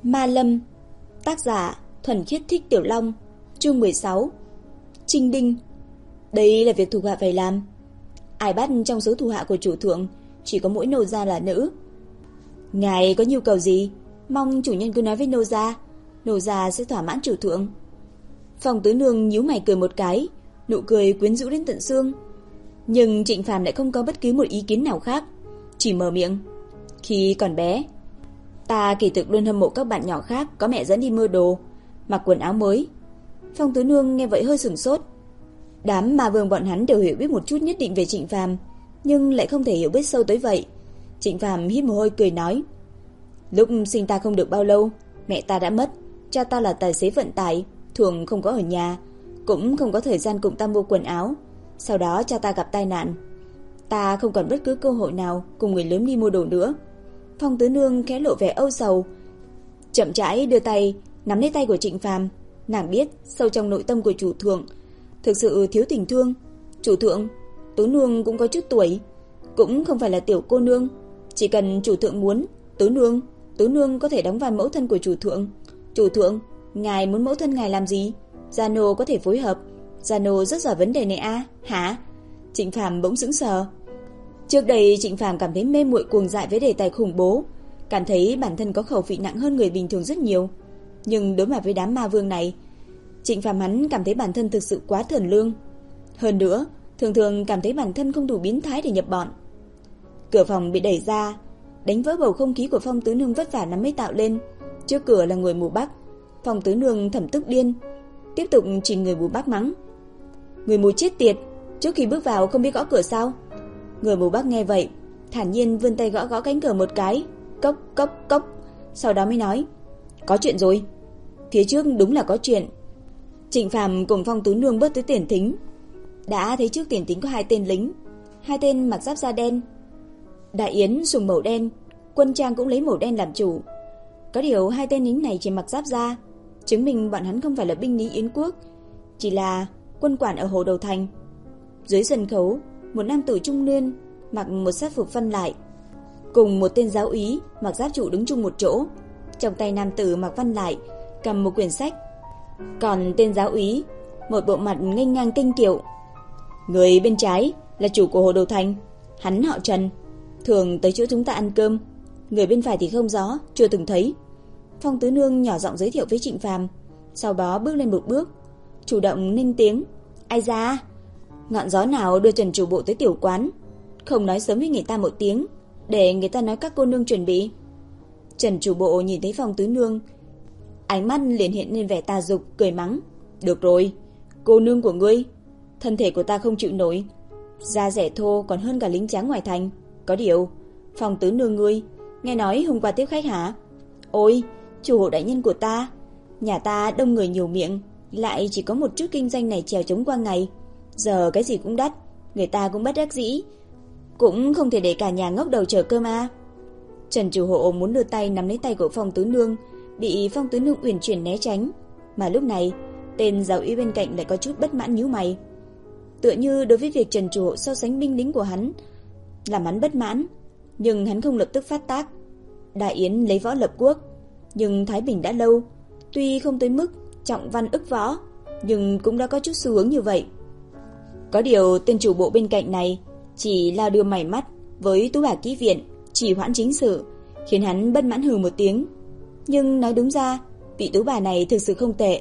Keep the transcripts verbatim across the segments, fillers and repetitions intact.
Ma Lâm. Tác giả Thuần Khiết Thích Tiểu Long. Chương mười sáu. Trinh Đinh. Đây là việc thuộc hạ phải làm. Ai bắt trong số thuộc hạ của chủ thượng chỉ có mỗi nô gia là nữ. Ngài có nhu cầu gì, mong chủ nhân cứ nói với nô gia, nô gia sẽ thỏa mãn chủ thượng. Phong tứ nương nhíu mày cười một cái, nụ cười quyến rũ đến tận xương. Nhưng Trịnh Phàm lại không có bất cứ một ý kiến nào khác, chỉ mở miệng. Khi còn bé, ta kỳ thực luôn hâm mộ các bạn nhỏ khác có mẹ dẫn đi mua đồ, mặc quần áo mới. Phong tứ nương nghe vậy hơi sửng sốt. Đám ma vương bọn hắn đều hiểu biết một chút nhất định về Trịnh Phàm, nhưng lại không thể hiểu biết sâu tới vậy. Trịnh Phàm hít một hơi cười nói: Lúc sinh ta không được bao lâu, mẹ ta đã mất, cha ta là tài xế vận tải, thường không có ở nhà, cũng không có thời gian cùng ta mua quần áo. Sau đó cha ta gặp tai nạn, ta không còn bất cứ cơ hội nào cùng người lớn đi mua đồ nữa. Phong tứ nương khẽ lộ vẻ âu sầu, chậm rãi đưa tay nắm lấy tay của Trịnh Phàm. Nàng biết sâu trong nội tâm của chủ thượng thực sự thiếu tình thương. Chủ thượng, tứ nương cũng có chút tuổi, cũng không phải là tiểu cô nương, chỉ cần chủ thượng muốn, tứ nương, tứ nương có thể đóng vai mẫu thân của chủ thượng. Chủ thượng, ngài muốn mẫu thân ngài làm gì? Gia nô có thể phối hợp. Gia nô rất giỏi vấn đề này a. À? Hả? Trịnh Phàm bỗng sững sờ. Trước đây Trịnh Phàm cảm thấy mê muội cuồng dại với đề tài khủng bố, cảm thấy bản thân có khẩu vị nặng hơn người bình thường rất nhiều. Nhưng đối mặt với đám ma vương này, Trịnh Phàm hắn cảm thấy bản thân thực sự quá thuần lương. Hơn nữa, thường thường cảm thấy bản thân không đủ biến thái để nhập bọn. Cửa phòng bị đẩy ra, đánh vỡ bầu không khí của Phong tứ nương vất vả lắm mới tạo lên. Trước cửa là người mù Bắc. Phong tứ nương thầm tức điên, tiếp tục chỉ người mù Bắc mắng: Người mù chết tiệt, trước khi bước vào không biết gõ cửa sao? Người mù Bắc nghe vậy, thản nhiên vươn tay gõ gõ cánh cửa một cái, cốc cốc cốc, sau đó mới nói: Có chuyện rồi. Phía trước đúng là có chuyện. Trịnh Phàm cùng Phong tứ nương bước tới tiền thính. Đã thấy trước tiền thính có hai tên lính, hai tên mặc giáp da đen. Đại yến sùng màu đen, quân trang cũng lấy màu đen làm chủ. Có điều hai tên lính này chỉ mặc giáp da, chứng minh bọn hắn không phải là binh lính Yến quốc, chỉ là quân quản ở Hồ Đầu Thành. Dưới sân khấu, một nam tử trung niên mặc một sát phục phân lại, cùng một tên giáo úy mặc giáp trụ đứng chung một chỗ. Trong tay nam tử mặc văn lại cầm một quyển sách, còn tên giáo úy một bộ mặt nghênh ngang kinh kiệu. Người bên trái là chủ của Hồ Đầu Thành, hắn họ Trần, thường tới chỗ chúng ta ăn cơm. Người bên phải thì không rõ, chưa từng thấy. Phong tứ nương nhỏ giọng giới thiệu với Trịnh Phàm, sau đó bước lên một bước, chủ động ninh tiếng: Ai da, ngọn gió nào đưa Trần chủ bộ tới tiểu quán, không nói sớm với người ta một tiếng, để người ta nói các cô nương chuẩn bị. Trần chủ bộ nhìn thấy Phong tứ nương, ánh mắt liền hiện lên vẻ tà dục, cười mắng: Được rồi, cô nương của ngươi, thân thể của ta không chịu nổi, da rẻ thô còn hơn cả lính tráng ngoài thành. Có điều, Phong tứ nương ngươi, nghe nói hôm qua tiếp khách hả? Ôi, chủ hộ đại nhân của ta, nhà ta đông người nhiều miệng, lại chỉ có một chút kinh doanh này trèo chống qua ngày, giờ cái gì cũng đắt, người ta cũng bất đắc dĩ, cũng không thể để cả nhà ngốc đầu chờ cơm à. Trần chủ hộ muốn đưa tay nắm lấy tay của Phong tứ nương, bị Phong tứ nương uyển chuyển né tránh. Mà lúc này, tên giáo úy bên cạnh lại có chút bất mãn nhíu mày, tựa như đối với việc Trần chủ hộ so sánh binh lính của hắn làm hắn bất mãn. Nhưng hắn không lập tức phát tác. Đại yến lấy võ lập quốc, nhưng Thái Bình đã lâu, tuy không tới mức trọng văn ức võ, nhưng cũng đã có chút xu hướng như vậy. Có điều tên chủ bộ bên cạnh này chỉ là đưa mày mắt với tú bà ký viện, chỉ hoãn chính sự, khiến hắn bất mãn hừ một tiếng. Nhưng nói đúng ra, vị tú bà này thực sự không tệ.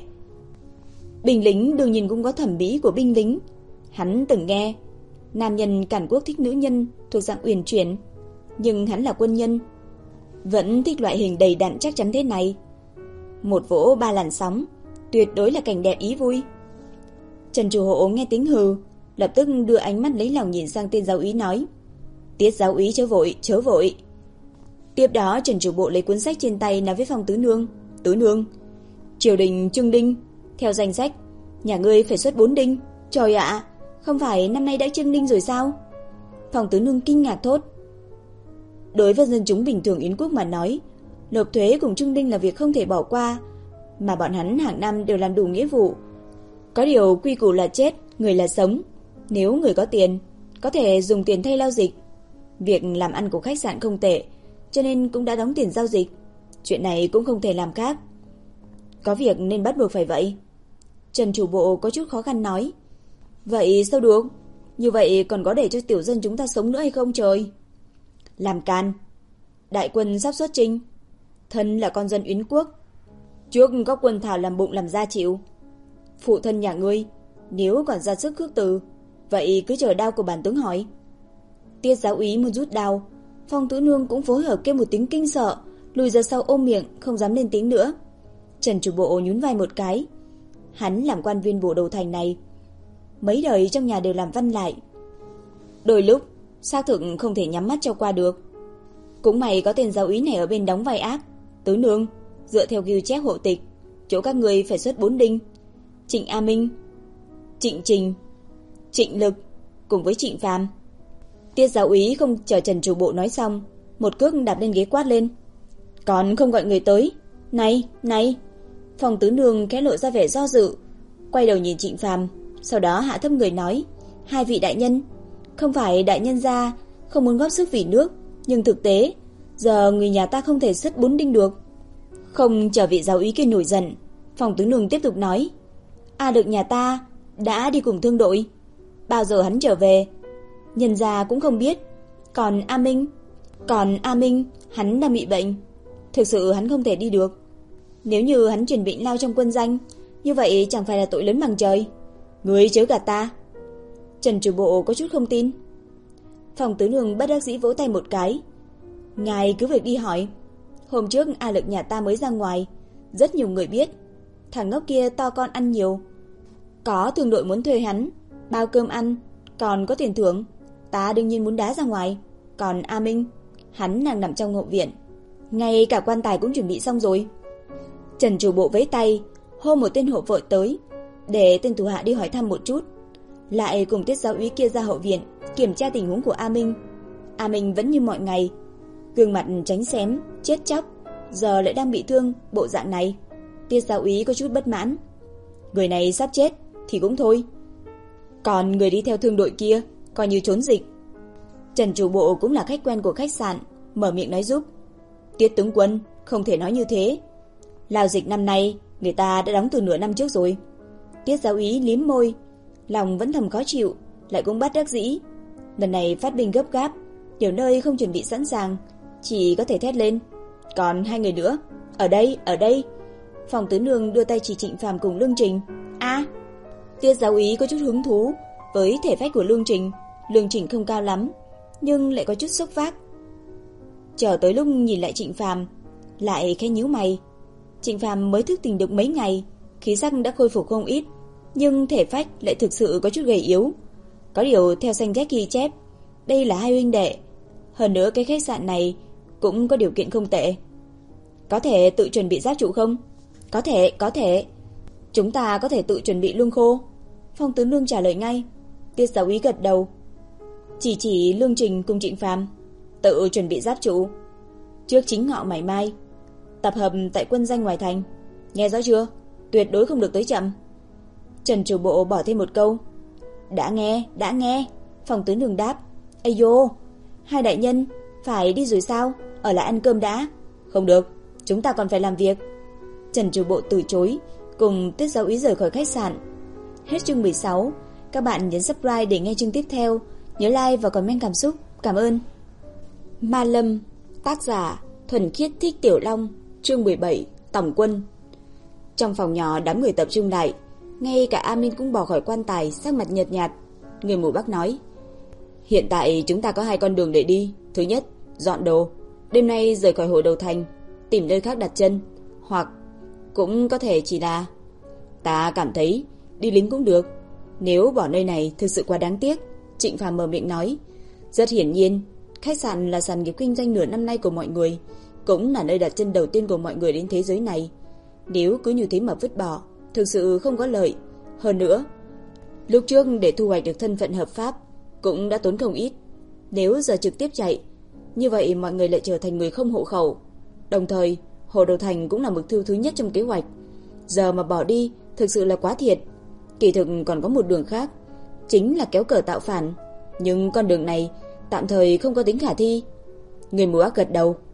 Binh lính đương nhiên cũng có thẩm mỹ của binh lính. Hắn từng nghe nam nhân cản quốc thích nữ nhân thuộc dạng uyển chuyển, nhưng hắn là quân nhân, vẫn thích loại hình đầy đặn chắc chắn thế này. Một vỗ ba làn sóng, tuyệt đối là cảnh đẹp ý vui. Trần chủ hộ nghe tiếng hừ, lập tức đưa ánh mắt lấy lòng nhìn sang tên giáo úy nói: Tiết giáo úy chớ vội, chớ vội. Tiếp đó Trần chủ bộ lấy cuốn sách trên tay nói với Phong tứ nương: Tứ nương, triều đình trưng đinh, theo danh sách nhà ngươi phải xuất bốn đinh. Trời ạ, không phải năm nay đã trưng đinh rồi sao? Phong tứ nương kinh ngạc thốt. Đối với dân chúng bình thường Yến quốc mà nói, nộp thuế cùng trưng đinh là việc không thể bỏ qua, mà bọn hắn hàng năm đều làm đủ nghĩa vụ. Có điều quy củ là chết, người là sống. Nếu người có tiền, có thể dùng tiền thay lao dịch. Việc làm ăn của khách sạn không tệ, cho nên cũng đã đóng tiền giao dịch. Chuyện này cũng không thể làm khác. Có việc nên bắt buộc phải vậy. Trần chủ bộ có chút khó khăn nói. Vậy sao được? Như vậy còn có để cho tiểu dân chúng ta sống nữa hay không trời? Làm can. Đại quân sắp xuất chinh. Thân là con dân Yến quốc. Trước có quân thảo làm bụng làm da chịu. Phụ thân nhà ngươi nếu còn ra sức khước từ, vậy cứ chờ đao của bản tướng hỏi. Tiết giáo úy muốn rút đao. Phong Tứ Nương cũng phối hợp kêu một tiếng kinh sợ, lùi ra sau ôm miệng, không dám lên tiếng nữa. Trần chủ bộ nhún vai một cái. Hắn làm quan viên bộ đầu thành này, mấy đời trong nhà đều làm văn lại. Đôi lúc xác thực không thể nhắm mắt cho qua được. Cũng may có tên giáo úy này ở bên đóng vai ác. Tứ Nương, dựa theo ghi chép hộ tịch, chỗ các người phải xuất bốn đinh: Trịnh A Minh, Trịnh Trình, Trịnh Lực cùng với Trịnh Phàm. Tiết giáo úy không chờ Trần chủ bộ nói xong, một cước đạp lên ghế quát lên. Còn không gọi người tới. Này, này. Phong Tứ Nương khẽ lộ ra vẻ do dự, quay đầu nhìn Trịnh Phàm, sau đó hạ thấp người nói. Hai vị đại nhân, không phải đại nhân gia không muốn góp sức vì nước, nhưng thực tế giờ người nhà ta không thể xuất bốn đinh được. Không chờ vị giáo úy kia nổi giận, Phong Tứ Nương tiếp tục nói. A Lực nhà ta đã đi cùng thương đội, bao giờ hắn trở về nhân gia cũng không biết. Còn A Minh, còn A Minh hắn đang bị bệnh, thực sự hắn không thể đi được. Nếu như hắn chuyển bệnh lao trong quân danh, như vậy chẳng phải là tội lớn bằng trời. Ngươi chớ gạt ta. Trần chủ bộ có chút không tin. Phong Tứ Nương bất đắc dĩ vỗ tay một cái. Ngài cứ việc đi hỏi. Hôm trước A Lực nhà ta mới ra ngoài, rất nhiều người biết. Thằng ngốc kia to con ăn nhiều, có thương đội muốn thuê hắn bao cơm ăn, còn có tiền thưởng. Ta đương nhiên muốn đá ra ngoài. Còn A Minh, hắn đang nằm trong hậu viện, ngay cả quan tài cũng chuẩn bị xong rồi. Trần chủ bộ vẫy tay hô một tên hộ vệ tới, để tên thủ hạ đi hỏi thăm một chút, lại cùng Tiết giáo úy kia ra hậu viện kiểm tra tình huống của A Minh. A Minh vẫn như mọi ngày, gương mặt tránh xém, chết chóc, giờ lại đang bị thương bộ dạng này. Tiết giáo úy có chút bất mãn. Người này sắp chết thì cũng thôi, còn người đi theo thương đội kia coi như trốn dịch. Trần chủ bộ cũng là khách quen của khách sạn, mở miệng nói giúp. Tiết tướng quân, không thể nói như thế. Lao dịch năm nay người ta đã đóng từ nửa năm trước rồi. Tiết giáo úy liếm môi, lòng vẫn thầm khó chịu, lại cũng bất đắc dĩ. Lần này phát binh gấp gáp, nhiều nơi không chuẩn bị sẵn sàng, chỉ có thể thét lên. Còn hai người nữa, ở đây, ở đây. Phong Tứ Nương đưa tay chỉ Trịnh Phàm cùng Lương Trình. A, Tiết giáo úy có chút hứng thú với thể phách của Lương Trình. Lương Trình không cao lắm, nhưng lại có chút sốc vác. Chờ tới lúc nhìn lại Trịnh Phàm, lại khẽ nhíu mày. Trịnh Phàm mới thức tỉnh được mấy ngày, khí sắc đã khôi phục không ít, nhưng thể phách lại thực sự có chút gầy yếu. Có điều theo danh sách ghi chép, đây là hai huynh đệ. Hơn nữa cái khách sạn này cũng có điều kiện không tệ. Có thể tự chuẩn bị giáp trụ không? Có thể, có thể. Chúng ta có thể tự chuẩn bị lương khô. Phong Tứ Nương trả lời ngay. Tiết giáo úy gật đầu, chỉ chỉ Lương Trình cùng Trịnh Phàm. Tự chuẩn bị giáp trụ. Trước chính ngọ ngày mai tập hợp tại quân danh ngoài thành. Nghe rõ chưa? Tuyệt đối không được tới chậm. Trần chủ bộ bỏ thêm một câu. Đã nghe, đã nghe. Phong Tứ Nương đáp. Ây dô, hai đại nhân phải đi rồi sao? Ở lại ăn cơm đã. Không được, chúng ta còn phải làm việc. Trần chủ bộ từ chối, cùng Tiết giáo úy rời khỏi khách sạn. Hết chương mười sáu. Các bạn nhấn subscribe để nghe chương tiếp theo. Nhớ like và comment cảm xúc. Cảm ơn. Ma Lâm, tác giả Thuần Khiết Thích Tiểu Long, chương mười bảy, Tổng quân. Trong phòng nhỏ đám người tập trung lại, ngay cả A Minh cũng bỏ khỏi quan tài, sắc mặt nhợt nhạt. Người mù Bắc nói: Hiện tại chúng ta có hai con đường để đi. Thứ nhất, dọn đồ, đêm nay rời khỏi Hồ Đầu Thành, tìm nơi khác đặt chân, hoặc cũng có thể chỉ là ta cảm thấy đi lính cũng được. Nếu bỏ nơi này thực sự quá đáng tiếc. Trịnh Phàm mở miệng nói. Rất hiển nhiên, khách sạn là sản nghiệp kinh doanh nửa năm nay của mọi người, cũng là nơi đặt chân đầu tiên của mọi người đến thế giới này. Nếu cứ như thế mà vứt bỏ, thực sự không có lợi. Hơn nữa, lúc trước để thu hoạch được thân phận hợp pháp cũng đã tốn không ít. Nếu giờ trực tiếp chạy, như vậy mọi người lại trở thành người không hộ khẩu. Đồng thời, Hồ Đầu Thành cũng là mục tiêu thứ nhất trong kế hoạch. Giờ mà bỏ đi, thực sự là quá thiệt. Kỳ thực còn có một đường khác, chính là kéo cờ tạo phản. Nhưng con đường này tạm thời không có tính khả thi. Người mù Ác gật đầu.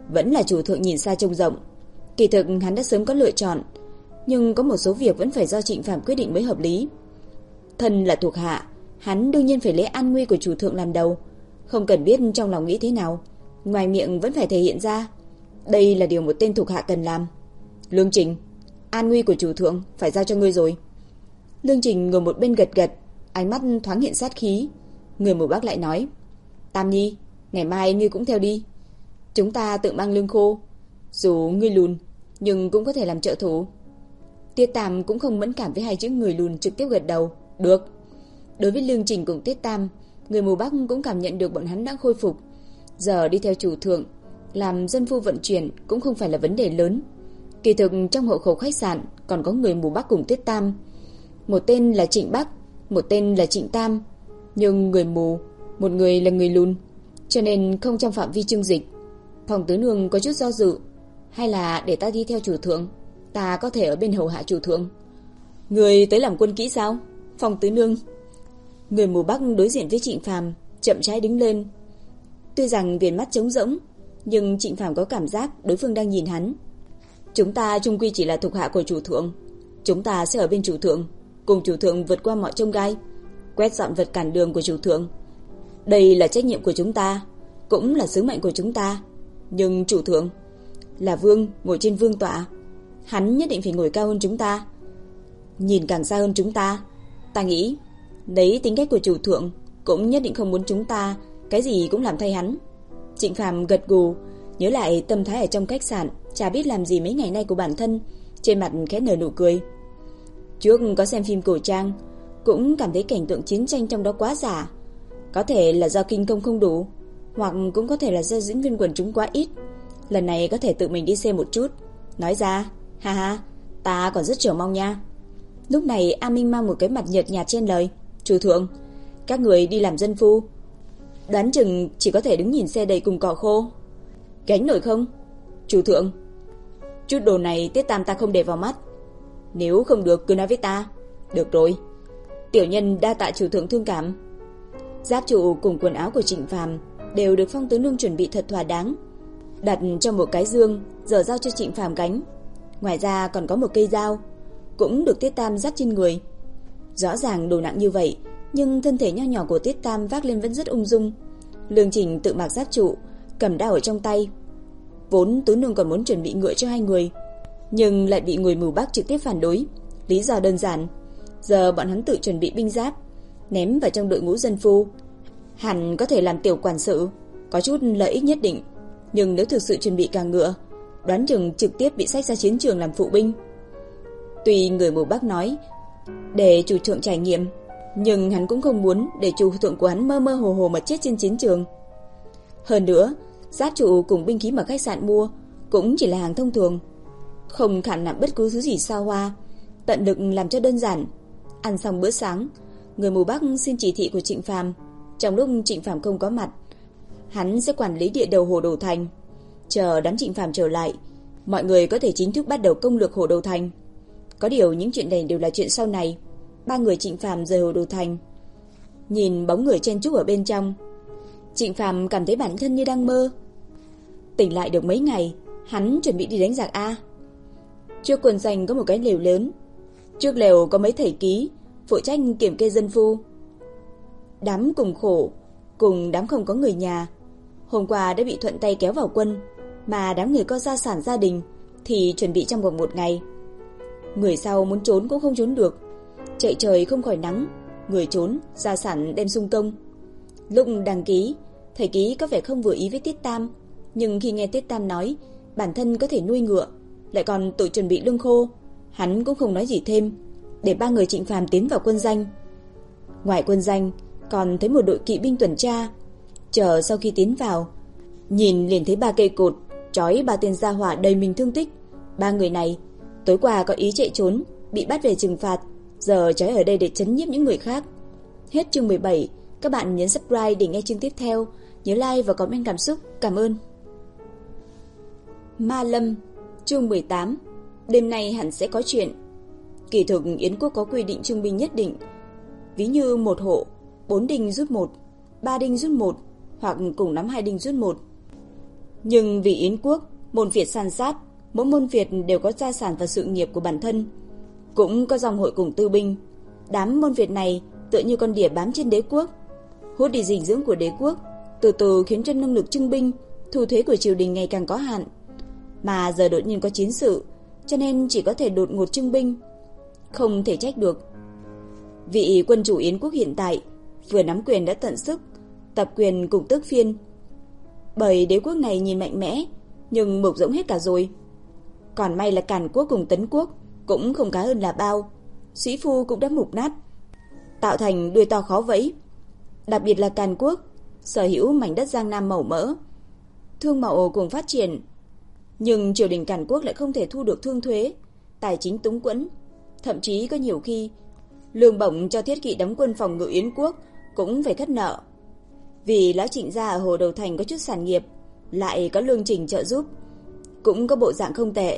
Vẫn là chủ thượng nhìn xa trông rộng. Kỳ thực hắn đã sớm có lựa chọn, nhưng có một số việc vẫn phải do Trịnh Phàm quyết định mới hợp lý. Thân là thuộc hạ, hắn đương nhiên phải lấy an nguy của chủ thượng làm đầu, không cần biết trong lòng nghĩ thế nào, ngoài miệng vẫn phải thể hiện ra. Đây là điều một tên thuộc hạ cần làm. Lương Trình, an nguy của chủ thượng phải giao cho ngươi rồi. Lương Trình ngồi một bên gật gật, ánh mắt thoáng hiện sát khí. Người mù Bắc lại nói, Tam Nhi, ngày mai ngươi cũng theo đi. Chúng ta tự mang lương khô, dù ngươi lùn nhưng cũng có thể làm trợ thủ. Tiết Tam cũng không mẫn cảm với hai chữ người lùn, trực tiếp gật đầu, được. Đối với Lương Trình cùng Tiết Tam, người mù Bắc cũng cảm nhận được bọn hắn đã khôi phục. Giờ đi theo chủ thượng, làm dân phu vận chuyển cũng không phải là vấn đề lớn. Kỳ thực trong hộ khẩu khách sạn còn có người mù Bắc cùng Tiết Tam. Một tên là Trịnh Bắc, một tên là Trịnh Tam. Nhưng người mù, một người là người lùn, cho nên không trong phạm vi chương dịch. Phòng tứ nương có chút do dự, hay là để ta đi theo chủ thượng, ta có thể ở bên hầu hạ chủ thượng. Người tới làm quân kỹ sao? Phòng tứ nương. Người mù Bắc đối diện với Trịnh Phàm, chậm rãi đứng lên. Tuy rằng viền mắt trống rỗng, nhưng Trịnh Phàm có cảm giác đối phương đang nhìn hắn. Chúng ta chung quy chỉ là thuộc hạ của chủ thượng, chúng ta sẽ ở bên chủ thượng, cùng chủ thượng vượt qua mọi chông gai, quét dọn vật cản đường của chủ thượng. Đây là trách nhiệm của chúng ta, cũng là sứ mệnh của chúng ta. Nhưng chủ thượng là vương ngồi trên vương tọa, hắn nhất định phải ngồi cao hơn chúng ta, nhìn càng xa hơn chúng ta. Ta nghĩ lấy tính cách của chủ thượng cũng nhất định không muốn chúng ta cái gì cũng làm thay hắn. Trịnh Phàm gật gù, nhớ lại tâm thái ở trong khách sạn chả biết làm gì mấy ngày nay của bản thân, trên mặt khẽ nở nụ cười. Trước có xem phim cổ trang, cũng cảm thấy cảnh tượng chiến tranh trong đó quá giả. Có thể là do kinh công không đủ, hoặc cũng có thể là do diễn viên quần chúng quá ít. Lần này có thể tự mình đi xem một chút. Nói ra, ha ha, ta còn rất chờ mong nha. Lúc này A Minh mang một cái mặt nhợt nhạt trên lời, chủ thượng, các người đi làm dân phu, đoán chừng chỉ có thể đứng nhìn xe đầy cùng cỏ khô. Gánh nổi không? Chủ thượng, chút đồ này Tiết Tam ta không để vào mắt. Nếu không được cứ nói với ta. Được rồi. Tiểu nhân đa tạ chủ thượng thương cảm. Giáp trụ cùng quần áo của Trịnh Phàm đều được Phong tứ nương chuẩn bị thật thỏa đáng, đặt trong một cái dương, giờ giao cho Trịnh Phàm gánh. Ngoài ra còn có một cây dao, cũng được Tiết Tam dắt trên người. Rõ ràng đồ nặng như vậy, nhưng thân thể nho nhỏ của Tiết Tam vác lên vẫn rất ung dung. Lương Trình tự mặc giáp trụ, cầm đao ở trong tay. Vốn tứ nương còn muốn chuẩn bị ngựa cho hai người, nhưng lại bị người mù Bắc trực tiếp phản đối. Lý do đơn giản, giờ bọn hắn tự chuẩn bị binh giáp, ném vào trong đội ngũ dân phu, hẳn có thể làm tiểu quản sự, có chút lợi ích nhất định. Nhưng nếu thực sự chuẩn bị cả ngựa, đoán chừng trực tiếp bị xách ra chiến trường làm phụ binh. Tuy người mù Bắc nói để chủ thượng trải nghiệm, nhưng hắn cũng không muốn để chủ thượng của hắn mơ mơ hồ hồ mà chết trên chiến trường. Hơn nữa, giáp trụ cùng binh khí mà khách sạn mua cũng chỉ là hàng thông thường, không khả năng bất cứ thứ gì xa hoa, tận lực làm cho đơn giản. Ăn xong bữa sáng, người mù Bắc xin chỉ thị của Trịnh Phàm, trong lúc Trịnh Phàm không có mặt, hắn sẽ quản lý địa đầu Hồ Đầu Thành. Chờ đám Trịnh Phàm trở lại, mọi người có thể chính thức bắt đầu công lược Hồ Đầu Thành. Có điều những chuyện này đều là chuyện sau này. Ba người Trịnh Phàm rời Hồ Đầu Thành, nhìn bóng người chen chúc ở bên trong, Trịnh Phàm cảm thấy bản thân như đang mơ. Tỉnh lại được mấy ngày, hắn chuẩn bị đi đánh giặc A. Trước quân doanh có một cái lều lớn, trước lều có mấy thầy ký phụ trách kiểm kê dân phu. Đám cùng khổ cùng đám không có người nhà, hôm qua đã bị thuận tay kéo vào quân, mà đám người có gia sản gia đình thì chuẩn bị trong vòng một ngày. Người sau muốn trốn cũng không trốn được, chạy trời không khỏi nắng, người trốn gia sản đem sung công. Lúc đăng ký, thầy ký có vẻ không vừa ý với Tiết Tam, nhưng khi nghe Tiết Tam nói bản thân có thể nuôi ngựa, lại còn tự chuẩn bị lương khô, hắn cũng không nói gì thêm, để ba người Trịnh Phàm tiến vào quân danh. Ngoài quân danh còn thấy một đội kỵ binh tuần tra. Chờ sau khi tiến vào, nhìn liền thấy ba cây cột trói ba tên gia hỏa đầy mình thương tích. Ba người này tối qua có ý chạy trốn, bị bắt về trừng phạt, giờ trói ở đây để trấn nhiếp những người khác. Hết chương mười bảy. Các bạn nhấn subscribe để nghe chương tiếp theo, nhớ like và comment cảm xúc. Cảm ơn. Ma Lâm, chương mười tám. Đêm nay hẳn sẽ có chuyện. Kỳ thực Yến quốc có quy định trung binh nhất định, ví như một hộ, bốn đinh rút một, ba đinh rút một, hoặc cùng lắm hai đinh rút một. Nhưng vì Yến quốc, môn phiệt san sát, mỗi môn phiệt đều có gia sản và sự nghiệp của bản thân, cũng có dòng hội cùng tư binh. Đám môn phiệt này tựa như con đỉa bám trên đế quốc, hút đi dinh dưỡng của đế quốc, từ từ khiến cho năng lực trưng binh, thu thuế của triều đình ngày càng có hạn. Mà giờ đột nhiên có chiến sự, cho nên chỉ có thể đột ngột trưng binh. Không thể trách được. Vị quân chủ Yến quốc hiện tại vừa nắm quyền đã tận sức tập quyền cùng tước phiên. Bởi đế quốc này nhìn mạnh mẽ, nhưng mục rỗng hết cả rồi. Còn may là Càn quốc cùng Tấn quốc cũng không khá hơn là bao. Sĩ phu cũng đã mục nát, tạo thành đuôi to khó vẫy. Đặc biệt là Càn quốc sở hữu mảnh đất Giang Nam màu mỡ, thương mậu cùng phát triển, nhưng triều đình Càn quốc lại không thể thu được thương thuế, tài chính túng quẫn, thậm chí có nhiều khi lương bổng cho thiết kỵ đóng quân phòng ngự Yến quốc cũng phải khất nợ. Vì lão Trịnh gia ở Hồ Đầu Thành có chút sản nghiệp, lại có Lương Trình trợ giúp, cũng có bộ dạng không tệ.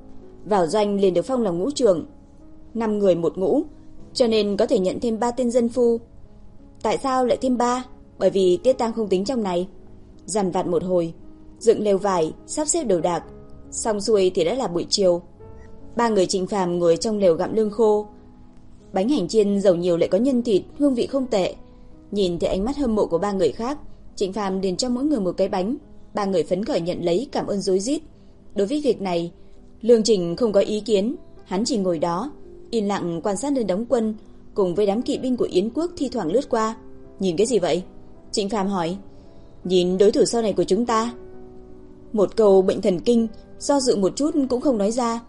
Vào doanh liền được phong làm ngũ trưởng, năm người một ngũ, cho nên có thể nhận thêm ba tên dân phu. Tại sao lại thêm ba? Bởi vì Tiết Tam không tính trong này. Dằn vặt một hồi, dựng lều vải, sắp xếp đồ đạc, xong xuôi thì đã là buổi chiều. Ba người Trịnh Phàm ngồi trong lều gặm lương khô. Bánh hành chiên dầu nhiều lại có nhân thịt, hương vị không tệ. Nhìn thấy ánh mắt hâm mộ của ba người khác, Trịnh Phàm liền cho mỗi người một cái bánh. Ba người phấn khởi nhận lấy, cảm ơn rối rít. Đối với việc này, Lương Trình không có ý kiến, hắn chỉ ngồi đó, yên lặng quan sát nơi đóng quân, cùng với đám kỵ binh của Yến quốc thi thoảng lướt qua. Nhìn cái gì vậy? Trịnh Phàm hỏi. Nhìn đối thủ sau này của chúng ta. Một câu bệnh thần kinh, do dự một chút cũng không nói ra.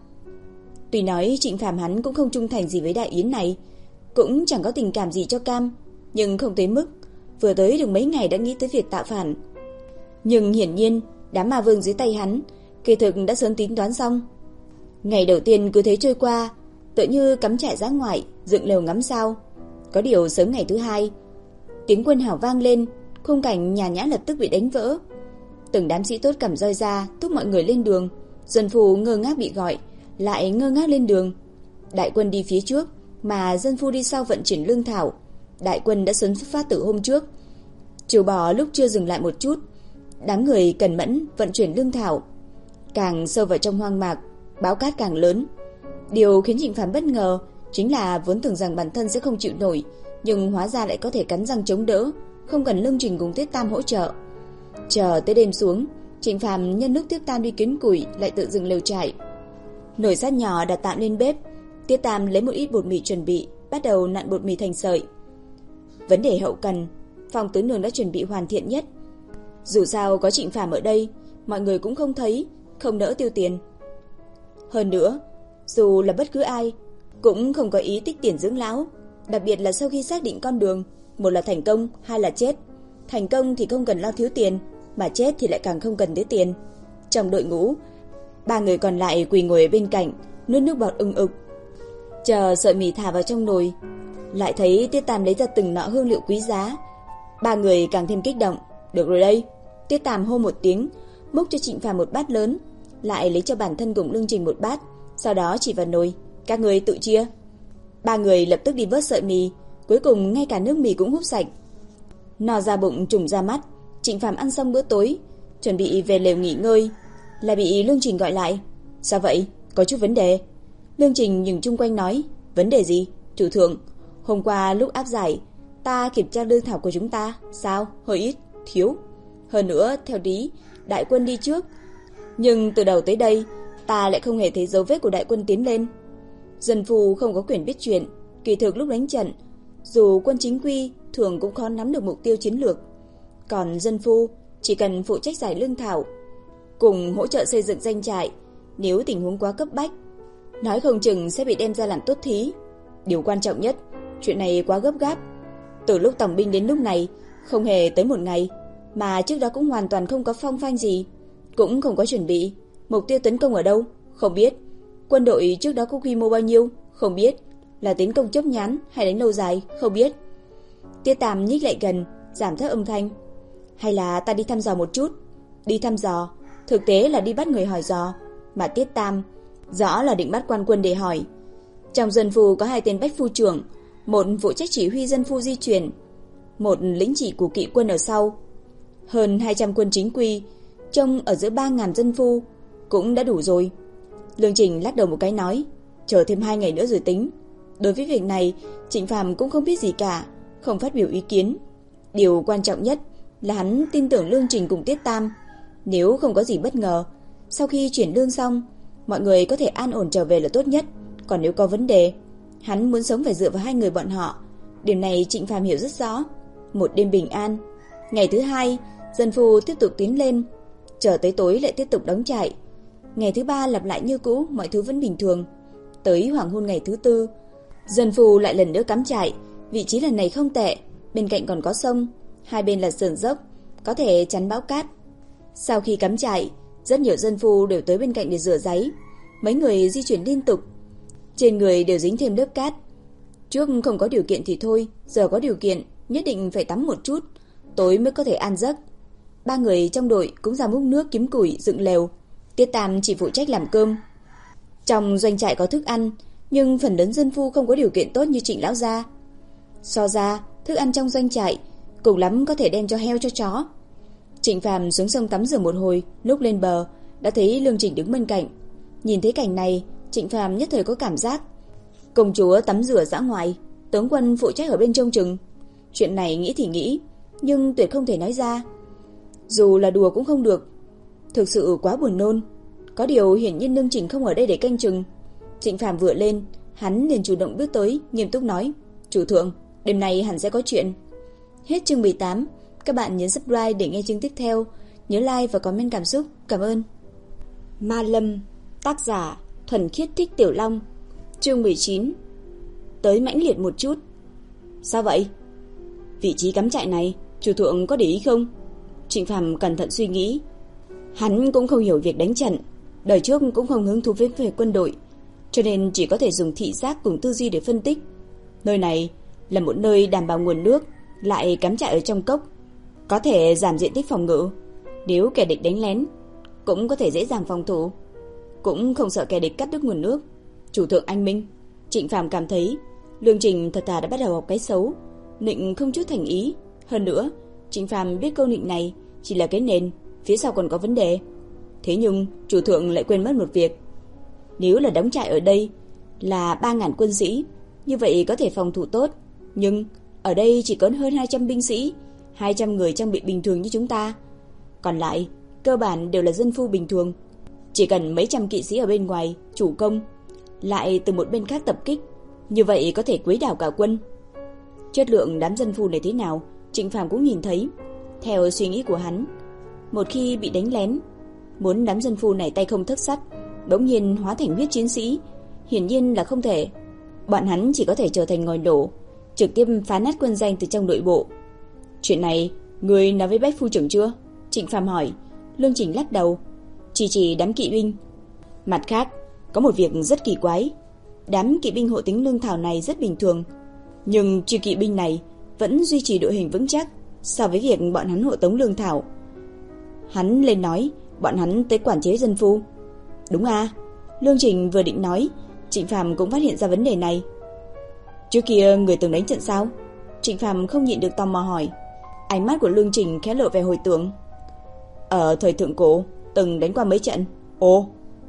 Tuy nói Trịnh Phàm hắn cũng không trung thành gì với Đại Yến này, cũng chẳng có tình cảm gì cho Cam, nhưng không tới mức vừa tới được mấy ngày đã nghĩ tới việc tạo phản. Nhưng hiển nhiên đám ma vương dưới tay hắn kỳ thực đã sớm tính toán xong. Ngày đầu tiên cứ thế trôi qua, tựa như cắm trại dã ngoại, dựng lều ngắm sao. Có điều sớm ngày thứ hai, tiếng quân hào vang lên, khung cảnh nhà nhã lập tức bị đánh vỡ. Từng đám sĩ tốt cầm roi ra thúc mọi người lên đường. Dân phu ngơ ngác bị gọi, lại ngơ ngác lên đường. Đại quân đi phía trước, mà dân phu đi sau vận chuyển lương thảo. Đại quân đã sớm xuất phát từ hôm trước, trừ bỏ lúc chưa dừng lại một chút. Đám người cẩn mẫn vận chuyển lương thảo. Càng sâu vào trong hoang mạc, bão cát càng lớn. Điều khiến Trịnh Phàm bất ngờ chính là vốn tưởng rằng bản thân sẽ không chịu nổi, nhưng hóa ra lại có thể cắn răng chống đỡ, không cần Lương Trình cùng Tiết Tam hỗ trợ. Chờ tới đêm xuống, Trịnh Phàm nhân lúc Tiết Tam đi kiếm củi lại tự dựng lều trại. Nồi sắt nhỏ đặt tạm lên bếp. Tiết Tam lấy một ít bột mì chuẩn bị, bắt đầu nặn bột mì thành sợi. Vấn đề hậu cần, Phong Tứ Nương đã chuẩn bị hoàn thiện nhất. Dù sao có Trịnh Phàm ở đây, mọi người cũng không thấy, không nỡ tiêu tiền. Hơn nữa, dù là bất cứ ai cũng không có ý tích tiền dưỡng lão, đặc biệt là sau khi xác định con đường, một là thành công, hai là chết. Thành công thì không cần lo thiếu tiền, mà chết thì lại càng không cần tới tiền. Trong đội ngũ, ba người còn lại quỳ ngồi ở bên cạnh, nuốt nước bọt ưng ực, chờ sợi mì thả vào trong nồi. Lại thấy Tiết Tam lấy ra từng nọ hương liệu quý giá, ba người càng thêm kích động. Được rồi đây. Tiết Tam hô một tiếng, múc cho Trịnh Phàm một bát lớn, lại lấy cho bản thân cùng Lương Trình một bát, sau đó chỉ vào nồi. Các người tự chia. Ba người lập tức đi vớt sợi mì, cuối cùng ngay cả nước mì cũng húp sạch. No ra bụng trùng ra mắt. Trịnh Phàm ăn xong bữa tối, chuẩn bị về lều nghỉ ngơi, lại bị Lương Trình gọi lại. Sao vậy? Có chút vấn đề. Lương Trình nhìn chung quanh nói. Vấn đề gì? Chủ thượng, hôm qua lúc áp giải, ta kiểm tra lương thảo của chúng ta. Sao? Hơi ít, thiếu. Hơn nữa, theo lý, đại quân đi trước, nhưng từ đầu tới đây, ta lại không hề thấy dấu vết của đại quân tiến lên. Dân phu không có quyền biết chuyện. Kỳ thực lúc đánh trận, dù quân chính quy thường cũng khó nắm được mục tiêu chiến lược. Còn dân phu chỉ cần phụ trách giải lương thảo, cùng hỗ trợ xây dựng doanh trại. Nếu tình huống quá cấp bách, nói không chừng sẽ bị đem ra làm tốt thí. Điều quan trọng nhất, chuyện này quá gấp gáp. Từ lúc tổng binh đến lúc này, không hề tới một ngày, mà trước đó cũng hoàn toàn không có phong phanh gì, cũng không có chuẩn bị. Mục tiêu tấn công ở đâu? Không biết. Quân đội trước đó có quy mô bao nhiêu? Không biết. Là tiến công chớp nhán hay đánh lâu dài? Không biết. Tiết Tam nhích lại gần, giảm thấp âm thanh. Hay là ta đi thăm dò một chút? Đi thăm dò, thực tế là đi bắt người hỏi dò. Mà Tiết Tam rõ là định bắt quan quân để hỏi. Trong dân phu có hai tên bách phu trưởng, một phụ trách chỉ huy dân phu di chuyển, một lĩnh chỉ của kỵ quân ở sau. Hơn hai trăm quân chính quy, trông ở giữa ba ngàn dân phu cũng đã đủ rồi. Lương Trình lắc đầu một cái nói, chờ thêm hai ngày nữa rồi tính. Đối với việc này, Trịnh Phàm cũng không biết gì cả, không phát biểu ý kiến. Điều quan trọng nhất là hắn tin tưởng Lương Trình cùng Tiết Tam. Nếu không có gì bất ngờ, sau khi chuyển lương xong, mọi người có thể an ổn trở về là tốt nhất. Còn nếu có vấn đề, hắn muốn sống phải dựa vào hai người bọn họ. Điều này Trịnh Phàm hiểu rất rõ. Một đêm bình an. Ngày thứ hai, dân phu tiếp tục tiến lên, chờ tới tối lại tiếp tục đóng trại. Ngày thứ ba lặp lại như cũ, mọi thứ vẫn bình thường. Tới hoàng hôn ngày thứ tư, dân phu lại lần nữa cắm trại. Vị trí lần này không tệ, bên cạnh còn có sông, hai bên là sườn dốc, có thể chắn bão cát. Sau khi cắm trại, rất nhiều dân phu đều tới bên cạnh để rửa ráy. Mấy người di chuyển liên tục, trên người đều dính thêm lớp cát. Trước không có điều kiện thì thôi, giờ có điều kiện, nhất định phải tắm một chút, tối mới có thể an giấc. Ba người trong đội cũng ra múc nước kiếm củi dựng lều. Tiết Tam chỉ phụ trách làm cơm. Trong doanh trại có thức ăn, nhưng phần lớn dân phu không có điều kiện tốt như Trịnh lão gia. So ra, thức ăn trong doanh trại cùng lắm có thể đem cho heo cho chó. Trịnh Phàm xuống sông tắm rửa một hồi, lúc lên bờ đã thấy Lương Trình đứng bên cạnh. Nhìn thấy cảnh này, Trịnh Phàm nhất thời có cảm giác công chúa tắm rửa dã ngoại, tướng quân phụ trách ở bên trông chừng. Chuyện này nghĩ thì nghĩ, nhưng tuyệt không thể nói ra. Dù là đùa cũng không được, thực sự quá buồn nôn. Có điều hiển nhiên Lương Trình không ở đây để canh chừng. Trịnh Phàm vừa lên, hắn liền chủ động bước tới, nghiêm túc nói, chủ thượng, đêm nay hẳn sẽ có chuyện. Hết chương mười tám. Các bạn nhấn subscribe để nghe chương tiếp theo. Nhớ like và comment cảm xúc. Cảm ơn. Ma Lâm. Tác giả Thuần Khiết Thích Tiểu Long. Chương mười chín. Tới mãnh liệt một chút. Sao vậy? Vị trí cắm trại này chủ thượng có để ý không? Trịnh Phàm cẩn thận suy nghĩ. Hắn cũng không hiểu việc đánh trận, đời trước cũng không hứng thú với về quân đội, cho nên chỉ có thể dùng thị giác cùng tư duy để phân tích. Nơi này là một nơi đảm bảo nguồn nước, lại cắm trại ở trong cốc, có thể giảm diện tích phòng ngự. Nếu kẻ địch đánh lén, cũng có thể dễ dàng phòng thủ, cũng không sợ kẻ địch cắt đứt nguồn nước. Chủ thượng anh minh. Trịnh Phàm cảm thấy Lương Trình thật thà đã bắt đầu học cái xấu, nịnh không chút thành ý. Hơn nữa, Trịnh Phàm biết câu nịnh này chỉ là cái nền, phía sau còn có vấn đề. Thế nhưng chủ thượng lại quên mất một việc. Nếu là đóng trại ở đây là ba ngàn quân sĩ, như vậy có thể phòng thủ tốt. Nhưng ở đây chỉ có hơn hai trăm binh sĩ, hai trăm người trang bị bình thường như chúng ta. Còn lại cơ bản đều là dân phu bình thường. Chỉ cần mấy trăm kỵ sĩ ở bên ngoài chủ công, lại từ một bên khác tập kích, như vậy có thể quấy đảo cả quân. Chất lượng đám dân phu này thế nào, Trịnh Phàm cũng nhìn thấy. Theo suy nghĩ của hắn, một khi bị đánh lén, muốn đám dân phu này tay không thất sắt, bỗng nhiên hóa thành huyết chiến sĩ, hiển nhiên là không thể. Bọn hắn chỉ có thể trở thành ngòi nổ, trực tiếp phá nát quân danh từ trong nội bộ. Chuyện này người nói với Bách phu trưởng chưa? Trịnh Phàm hỏi. Lương Trình lắc đầu, chỉ chỉ đám kỵ binh. Mặt khác, có một việc rất kỳ quái. Đám kỵ binh hộ tính lương thảo này rất bình thường, nhưng trừ kỵ binh này vẫn duy trì đội hình vững chắc so với việc bọn hắn hộ tống lương thảo. Hắn lên nói, bọn hắn tới quản chế dân phu. Đúng à? Lương Trình vừa định nói, Trịnh Phàm cũng phát hiện ra vấn đề này. Trước kia người từng đánh trận sao? Trịnh Phàm không nhịn được tò mò hỏi. Ánh mắt của Lương Trình khẽ lộ vẻ hồi tưởng. Ở thời thượng cổ từng đánh qua mấy trận. Ồ,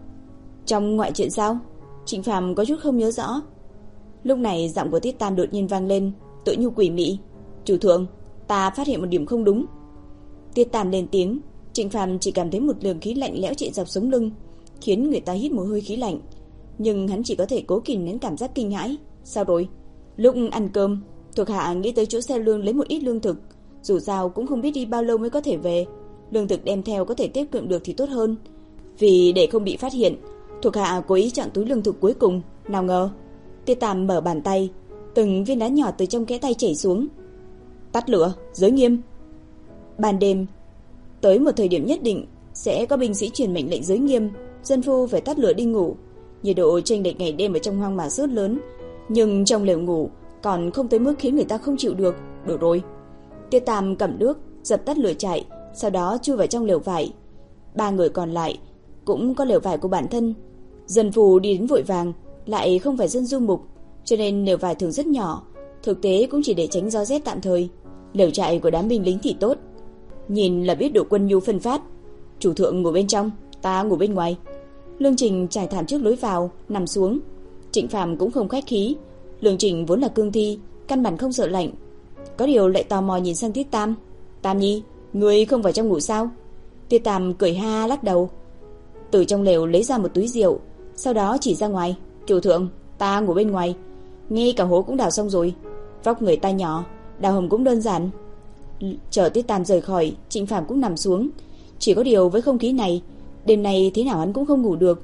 trong ngoại trận sao? Trịnh Phàm có chút không nhớ rõ. Lúc này giọng của Tiết Tam đột nhiên vang lên, tựa như quỷ mị. Chủ thượng, ta phát hiện một điểm không đúng. Tiết Tam lên tiếng. Trịnh Phàm chỉ cảm thấy một luồng khí lạnh lẽo chạy dọc sống lưng, khiến người ta hít một hơi khí lạnh. Nhưng hắn chỉ có thể cố kìm nén cảm giác kinh hãi. Sao rồi? Lúc ăn cơm, thuộc hạ nghĩ tới chỗ xe lương lấy một ít lương thực. Dù sao cũng không biết đi bao lâu mới có thể về, lương thực đem theo có thể tiết kiệm được thì tốt hơn. Vì để không bị phát hiện, thuộc hạ cố ý chọn túi lương thực cuối cùng. Nào ngờ Tiết Tam mở bàn tay, từng viên đá nhỏ từ trong kẽ tay chảy xuống. Tắt lửa, giới nghiêm. Ban đêm, tới một thời điểm nhất định sẽ có binh sĩ truyền mệnh lệnh giới nghiêm, dân phu phải tắt lửa đi ngủ. Nhiệt độ chênh lệch ngày đêm ở trong hoang mạc rất lớn, nhưng trong lều ngủ còn không tới mức khiến người ta không chịu được. Đủ rồi. Tiết Tam cầm nước dập tắt lửa chạy, sau đó chui vào trong lều vải. Ba người còn lại cũng có lều vải của bản thân. Dân phu đi đến vội vàng, lại không phải dân du mục, cho nên lều vải thường rất nhỏ, thực tế cũng chỉ để tránh gió rét tạm thời. Lều trại của đám binh lính thì tốt, nhìn là biết độ quân nhu phân phát. Chủ thượng ngủ bên trong, ta ngủ bên ngoài. Lương Trình trải thảm trước lối vào, nằm xuống. Trịnh Phàm cũng không khách khí. Lương Trình vốn là cương thi, căn bản không sợ lạnh. Có điều lại tò mò nhìn sang Tiết Tam. Tam Nhi, ngươi không phải trong ngủ sao? Tiết Tam cười ha lắc đầu. Từ trong lều lấy ra một túi rượu, sau đó chỉ ra ngoài. Chủ thượng, ta ngủ bên ngoài. Ngay cả hố cũng đào xong rồi. Vóc người ta nhỏ, đào hầm cũng đơn giản. Chờ Tiết Tam rời khỏi, Trịnh Phàm cũng nằm xuống. Chỉ có điều với không khí này, đêm nay thế nào hắn cũng không ngủ được.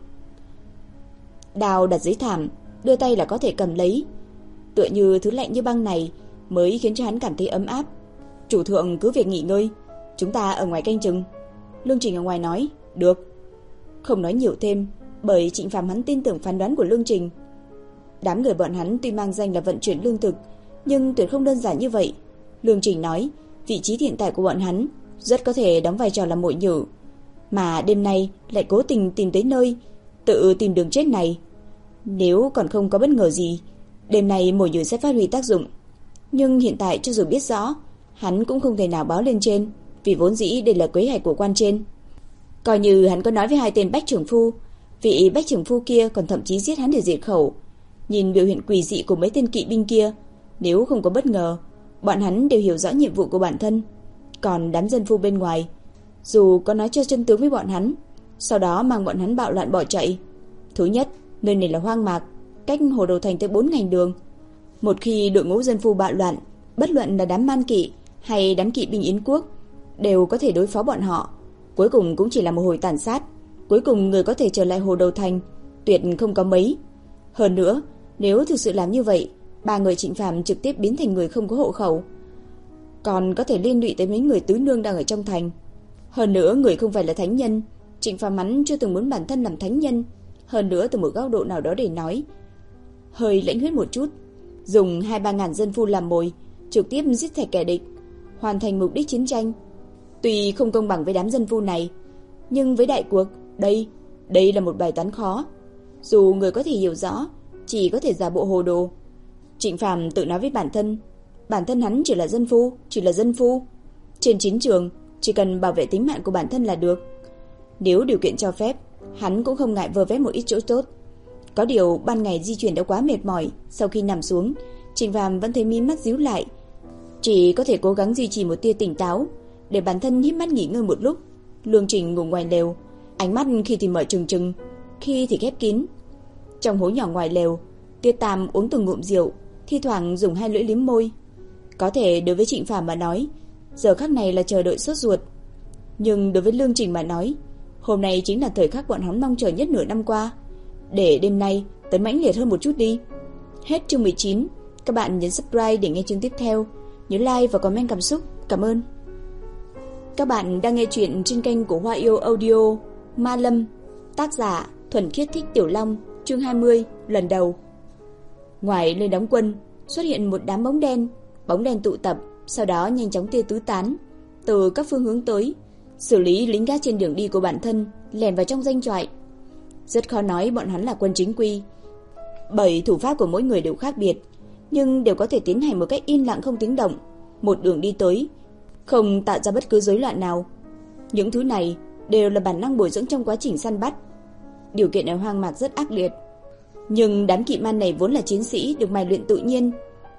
Đào đặt dưới thảm, đưa tay là có thể cầm lấy. Tựa như thứ lạnh như băng này mới khiến cho hắn cảm thấy ấm áp. Chủ thượng cứ việc nghỉ ngơi, chúng ta ở ngoài canh chừng. Lương Trình ở ngoài nói, được. Không nói nhiều thêm, bởi Trịnh Phàm hắn tin tưởng phán đoán của Lương Trình. Đám người bọn hắn tuy mang danh là vận chuyển lương thực, nhưng tuyệt không đơn giản như vậy. Lương Trình nói, vị trí hiện tại của bọn hắn rất có thể đóng vai trò là mồi nhử, mà đêm nay lại cố tình tìm tới nơi tự tìm đường chết này. Nếu còn không có bất ngờ gì, đêm nay mồi nhử sẽ phát huy tác dụng. Nhưng hiện tại cho dù biết rõ, hắn cũng không thể nào báo lên trên, vì vốn dĩ đây là quấy hạch của quan trên. Coi như hắn có nói với hai tên bách trưởng phu, vị bách trưởng phu kia còn thậm chí giết hắn để diệt khẩu. Nhìn biểu hiện quỷ dị của mấy tên kỵ binh kia, nếu không có bất ngờ, bọn hắn đều hiểu rõ nhiệm vụ của bản thân. Còn đám dân phu bên ngoài, dù có nói cho chân tướng với bọn hắn, sau đó mang bọn hắn bạo loạn bỏ chạy. Thứ nhất, nơi này là hoang mạc, cách Hồ Đầu Thành tới bốn ngành đường. Một khi đội ngũ dân phu bạo loạn, bất luận là đám man kỵ hay đám kỵ binh Yến quốc đều có thể đối phó bọn họ. Cuối cùng cũng chỉ là một hồi tàn sát. Cuối cùng người có thể trở lại Hồ Đầu Thành tuyệt không có mấy. Hơn nữa, nếu thực sự làm như vậy, ba người Trịnh Phàm trực tiếp biến thành người không có hộ khẩu, còn có thể liên lụy tới mấy người tứ nương đang ở trong thành. Hơn nữa, người không phải là thánh nhân, Trịnh Phàm hắn chưa từng muốn bản thân làm thánh nhân. Hơn nữa, từ một góc độ nào đó để nói, hơi lãnh huyết một chút, dùng hai ba ngàn dân phu làm mồi, trực tiếp giết sạch kẻ địch, hoàn thành mục đích chiến tranh. Tuy không công bằng với đám dân phu này, nhưng với đại cuộc, đây, đây là một bài toán khó. Dù người có thể hiểu rõ, chỉ có thể giả bộ hồ đồ. Trịnh Phàm tự nói với bản thân, bản thân hắn chỉ là dân phu, chỉ là dân phu. Trên chiến trường, chỉ cần bảo vệ tính mạng của bản thân là được. Nếu điều kiện cho phép, hắn cũng không ngại vơ vét một ít chỗ tốt. Có điều ban ngày di chuyển đã quá mệt mỏi, sau khi nằm xuống, Trịnh Phàm vẫn thấy mi mắt díu lại, chỉ có thể cố gắng duy trì một tia tỉnh táo, để bản thân híp mắt nghỉ ngơi một lúc. Lương Trình ngủ ngoài lều, ánh mắt khi thì mở trừng trừng, khi thì khép kín. Trong hố nhỏ ngoài lều, Tiết Tam uống từng ngụm rượu, thi thoảng dùng hai lưỡi liếm môi. Có thể đối với Trịnh Phàm mà nói, giờ khắc này là chờ đợi sốt ruột, nhưng đối với Lương Trình mà nói, hôm nay chính là thời khắc bọn hắn mong chờ nhất nửa năm qua. Để đêm nay tấn mãnh liệt hơn một chút đi. Hết chương mười chín. Các bạn nhấn subscribe để nghe chương tiếp theo. Nhớ like và comment cảm xúc. Cảm ơn. Các bạn đang nghe chuyện trên kênh của Hoa Yêu Audio. Ma Lâm. Tác giả Thuần Khiết Thích Tiểu Long. Chương hai mươi. Lần đầu. Ngoài nơi đóng quân, xuất hiện một đám bóng đen. Bóng đen tụ tập, sau đó nhanh chóng tia tứ tán từ các phương hướng tới, xử lý lính gác trên đường đi của bản thân, lẻn vào trong doanh trại. Rất khó nói bọn hắn là quân chính quy, bởi thủ pháp của mỗi người đều khác biệt, nhưng đều có thể tiến hành một cách yên lặng không tiếng động, một đường đi tới, không tạo ra bất cứ rối loạn nào. Những thứ này đều là bản năng bồi dưỡng trong quá trình săn bắt. Điều kiện ở hoang mạc rất ác liệt, nhưng đám kỵ man này vốn là chiến sĩ được mài luyện tự nhiên.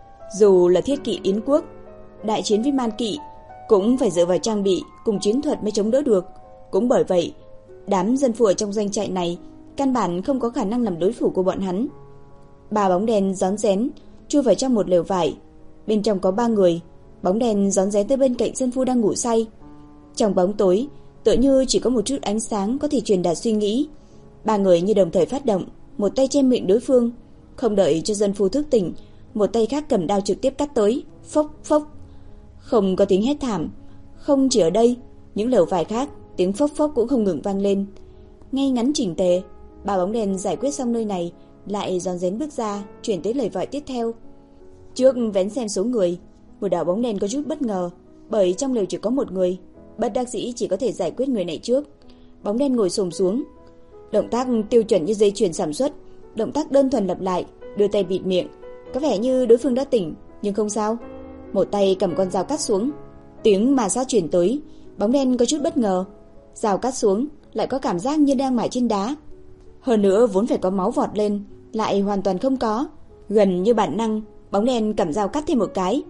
Dù là thiết kỵ Yến quốc, đại chiến với man kỵ cũng phải dựa vào trang bị cùng chiến thuật mới chống đỡ được. Cũng bởi vậy, đám dân phu ở trong doanh trại này căn bản không có khả năng làm đối thủ của bọn hắn. Ba bóng đen rón rén chui vào trong một lều vải. Bên trong có ba người. Bóng đen rón rén tới bên cạnh dân phu đang ngủ say. Trong bóng tối, tựa như chỉ có một chút ánh sáng có thể truyền đạt suy nghĩ. Ba người như đồng thời phát động, một tay che miệng đối phương, không đợi cho dân phu thức tỉnh, một tay khác cầm đao trực tiếp cắt tới. Phốc phốc. Không có tiếng hét thảm. Không chỉ ở đây, những lều vải khác, tiếng phốc phốc cũng không ngừng vang lên. Ngay ngắn chỉnh tề, ba bóng đèn giải quyết xong nơi này, lại rón rén bước ra, chuyển tới lều vải tiếp theo. Trước vén xem số người, một đạo bóng đèn có chút bất ngờ, bởi trong lều chỉ có một người, bất đắc dĩ chỉ có thể giải quyết người này trước. Bóng đen ngồi xổm xuống, động tác tiêu chuẩn như dây chuyền sản xuất, động tác đơn thuần lặp lại, đưa tay bịt miệng, có vẻ như đối phương đã tỉnh, nhưng không sao. Một tay cầm con dao cắt xuống, tiếng mà sát chuyển tới, bóng đen có chút bất ngờ, Dao cắt xuống lại có cảm giác như đang mài trên đá. Hơn nữa vốn phải có máu vọt lên lại hoàn toàn không có. Gần như bản năng, bóng đen cầm dao cắt thêm một cái.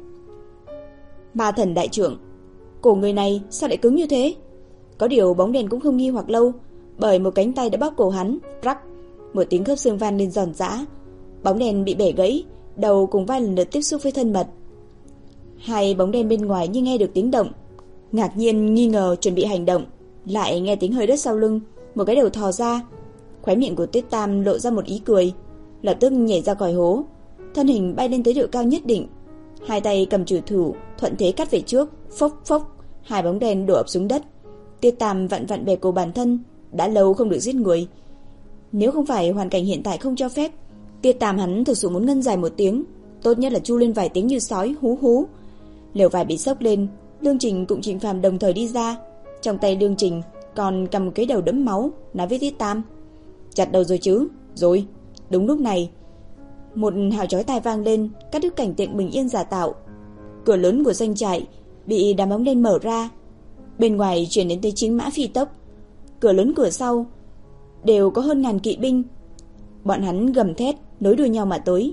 Ma thần đại trưởng, cổ người này sao lại cứng như thế? Có điều bóng đen cũng không nghi hoặc lâu, bởi một cánh tay đã bóp cổ hắn. Rắc, một tiếng khớp xương vang lên giòn giã. Bóng đen bị bẻ gãy, đầu cùng vai lần lượt tiếp xúc với thân mật. Hai bóng đen bên ngoài như nghe được tiếng động, ngạc nhiên nghi ngờ chuẩn bị hành động, lại nghe tiếng hơi đất sau lưng, một cái đầu thò ra. Khóe miệng của Tuyết Tam lộ ra một ý cười, lập tức nhảy ra khỏi hố, thân hình bay lên tới độ cao nhất định, hai tay cầm chùy thủ thuận thế cắt về trước. Phốc phốc, hai bóng đen đổ ập xuống đất. Tuyết Tam vặn vặn bẻ cổ bản thân, đã lâu không được giết người. Nếu không phải hoàn cảnh hiện tại không cho phép, Tuyết Tam hắn thực sự muốn ngân dài một tiếng, tốt nhất là chu lên vài tiếng như sói hú hú. Lều vải bị sốc lên, Lương Trình cùng Trịnh Phàm đồng thời đi ra. Trong tay Lương Trình còn cầm một cái đầu đẫm máu, nói với Tuyết Tam: "Chặt đầu rồi chứ?" "Rồi." Đúng lúc này, một hào chói tai vang lên, cắt đứt cảnh tượng bình yên giả tạo. Cửa lớn của doanh trại bị đám bóng đen mở ra, bên ngoài truyền đến tới chính mã phi tốc. Cửa lớn cửa sau đều có hơn ngàn kỵ binh, bọn hắn gầm thét nối đuôi nhau mà tới.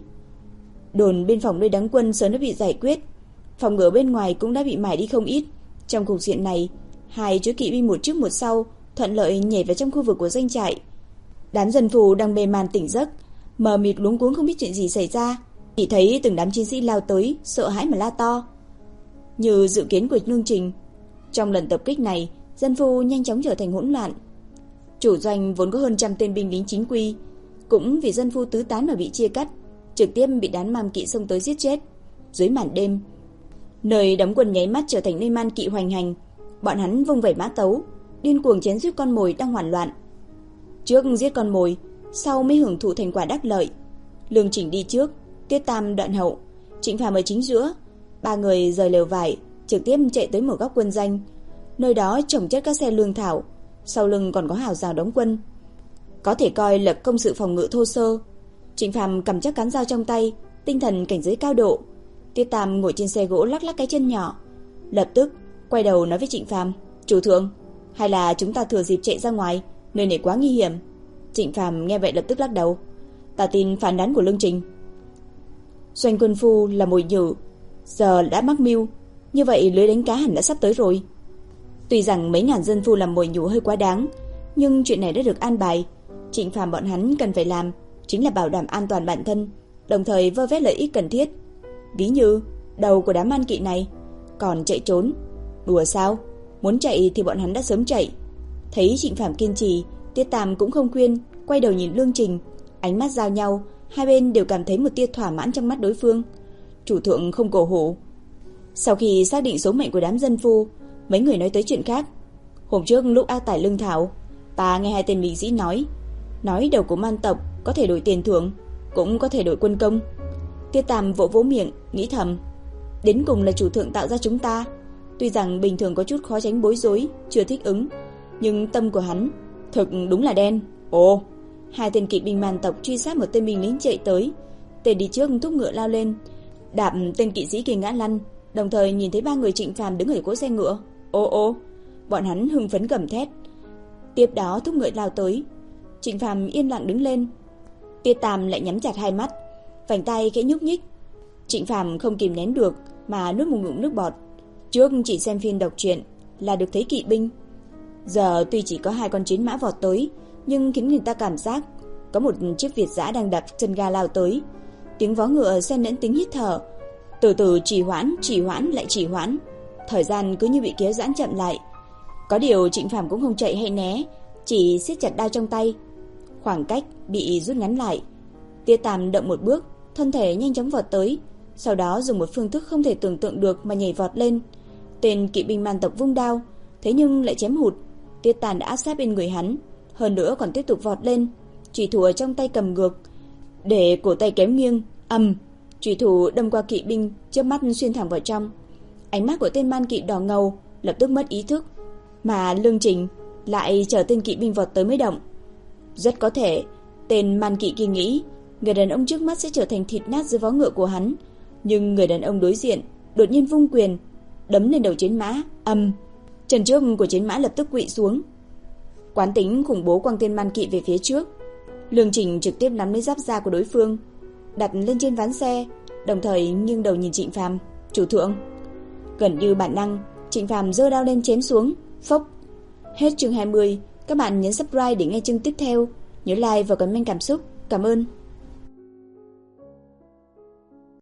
Đồn biên phòng nơi đóng quân sớm đã bị giải quyết, phòng ngự bên ngoài cũng đã bị mài đi không ít. Trong cục diện này, hai chuỗi kỵ binh một trước một sau thuận lợi nhảy vào trong khu vực của doanh trại. Đám dân phù đang mê man tỉnh giấc, mờ mịt luống cuống không biết chuyện gì xảy ra, chỉ thấy từng đám chiến sĩ lao tới, sợ hãi mà la to. Như dự kiến của Lương Trình, trong lần tập kích này, dân phu nhanh chóng trở thành hỗn loạn. Chủ doanh vốn có hơn trăm tên binh lính chính quy, cũng vì dân phu tứ tán mà bị chia cắt, trực tiếp bị đám man kỵ xông tới giết chết. Dưới màn đêm, nơi đóng quân nháy mắt trở thành nơi man kỵ hoành hành. Bọn hắn vung vẩy mã tấu, điên cuồng chém giết con mồi đang hoảng loạn. Trước giết con mồi, sau mới hưởng thụ thành quả đắc lợi. Lương Trình đi trước, Tuyết Tam đoạn hậu, Trịnh Phàm ở chính giữa. Ba người rời lều vải, trực tiếp chạy tới một góc quân doanh. Nơi đó trồng chất các xe lương thảo, sau lưng còn có hào rào đóng quân, có thể coi là công sự phòng ngự thô sơ. Trịnh Phàm cầm chắc cán dao trong tay, tinh thần cảnh giới cao độ. Tuyết Tam ngồi trên xe gỗ lắc lắc cái chân nhỏ, lập tức quay đầu nói với Trịnh Phàm: "Chủ thượng, hay là chúng ta thừa dịp chạy ra ngoài, nơi này quá nguy hiểm." Trịnh Phàm nghe vậy lập tức lắc đầu: "Ta tin phán đoán của Lương Trình. Doanh quân phu là mồi nhử, giờ đã mắc mưu, như vậy lưới đánh cá hẳn đã sắp tới rồi." Tuy rằng mấy ngàn dân phu làm mồi nhử hơi quá đáng, nhưng chuyện này đã được an bài. Trịnh Phàm bọn hắn cần phải làm chính là bảo đảm an toàn bản thân, đồng thời vơ vét lợi ích cần thiết. Ví như đầu của đám man kỵ này còn chạy trốn. Đùa sao? Muốn chạy thì bọn hắn đã sớm chạy. Thấy Trịnh Phàm kiên trì, Tiết Tam cũng không khuyên, quay đầu nhìn Lương Trình, ánh mắt giao nhau, hai bên đều cảm thấy một tia thỏa mãn trong mắt đối phương. Chủ thượng không cổ hủ. Sau khi xác định số mệnh của đám dân phu, mấy người nói tới chuyện khác. Hôm trước lúc ác tải lương thảo, ta nghe hai tên binh sĩ nói, nói đầu của man tộc có thể đổi tiền thưởng, cũng có thể đổi quân công. Tiết Tam vỗ vỗ miệng, nghĩ thầm, đến cùng là chủ thượng tạo ra chúng ta. Tuy rằng bình thường có chút khó tránh bối rối, chưa thích ứng, nhưng tâm của hắn thực đúng là đen. Ồ, hai tên kỵ binh man tộc truy sát một tên binh lính chạy tới. Tên đi trước thúc ngựa lao lên, đạp tên kỵ sĩ kia ngã lăn, đồng thời nhìn thấy ba người Trịnh Phàm đứng ở cỗ xe ngựa. Ô ô, bọn hắn hưng phấn gầm thét. Tiếp đó thúc ngựa lao tới. Trịnh Phàm yên lặng đứng lên. Tiết Tam lại nhắm chặt hai mắt, vành tay khẽ nhúc nhích. Trịnh Phàm không kìm nén được mà nuốt một ngụm nước bọt. Trước chỉ xem phim đọc truyện là được thấy kỵ binh, giờ tuy chỉ có hai con chiến mã vọt tới, nhưng khiến người ta cảm giác có một chiếc Việt dã đang đạp chân ga lao tới. Tiếng vó ngựa xen lẫn tiếng hít thở, từ từ trì hoãn, trì hoãn lại trì hoãn. Thời gian cứ như bị kéo giãn chậm lại. Có điều Trịnh Phàm cũng không chạy hay né, chỉ siết chặt đao trong tay. Khoảng cách bị rút ngắn lại. Tiết Tam động một bước, thân thể nhanh chóng vọt tới, sau đó dùng một phương thức không thể tưởng tượng được mà nhảy vọt lên. Tên kỵ binh man tộc vung đao, thế nhưng lại chém hụt. Tiết Tam đã áp sát bên người hắn, hơn nữa còn tiếp tục vọt lên. Chủy thủ ở trong tay cầm ngược, để cổ tay kéo nghiêng, ầm, chủy thủ đâm qua kỵ binh, chớp mắt xuyên thẳng vào trong. Ánh mắt của tên man kỵ đỏ ngầu, lập tức mất ý thức, mà Lương Trình lại chờ tên kỵ binh vọt tới mới động. Rất có thể tên man kỵ kia nghĩ người đàn ông trước mắt sẽ trở thành thịt nát dưới vó ngựa của hắn, nhưng người đàn ông đối diện đột nhiên vung quyền đấm lên đầu chiến mã, ầm, chân trước của chiến mã lập tức quỵ xuống, Quán tính khủng bố quăng tên man kỵ về phía trước. Lương Trình trực tiếp nắm lấy giáp da của đối phương, đặt lên trên ván xe, đồng thời nghiêng đầu nhìn Trịnh Phàm. Chủ thượng. Gần như bản năng, Trịnh Phàm giơ đao lên chém xuống. Phốc. Hết chương hai mươi. Các bạn nhấn subscribe để nghe chương tiếp theo. Nhớ like và comment cảm xúc. Cảm ơn.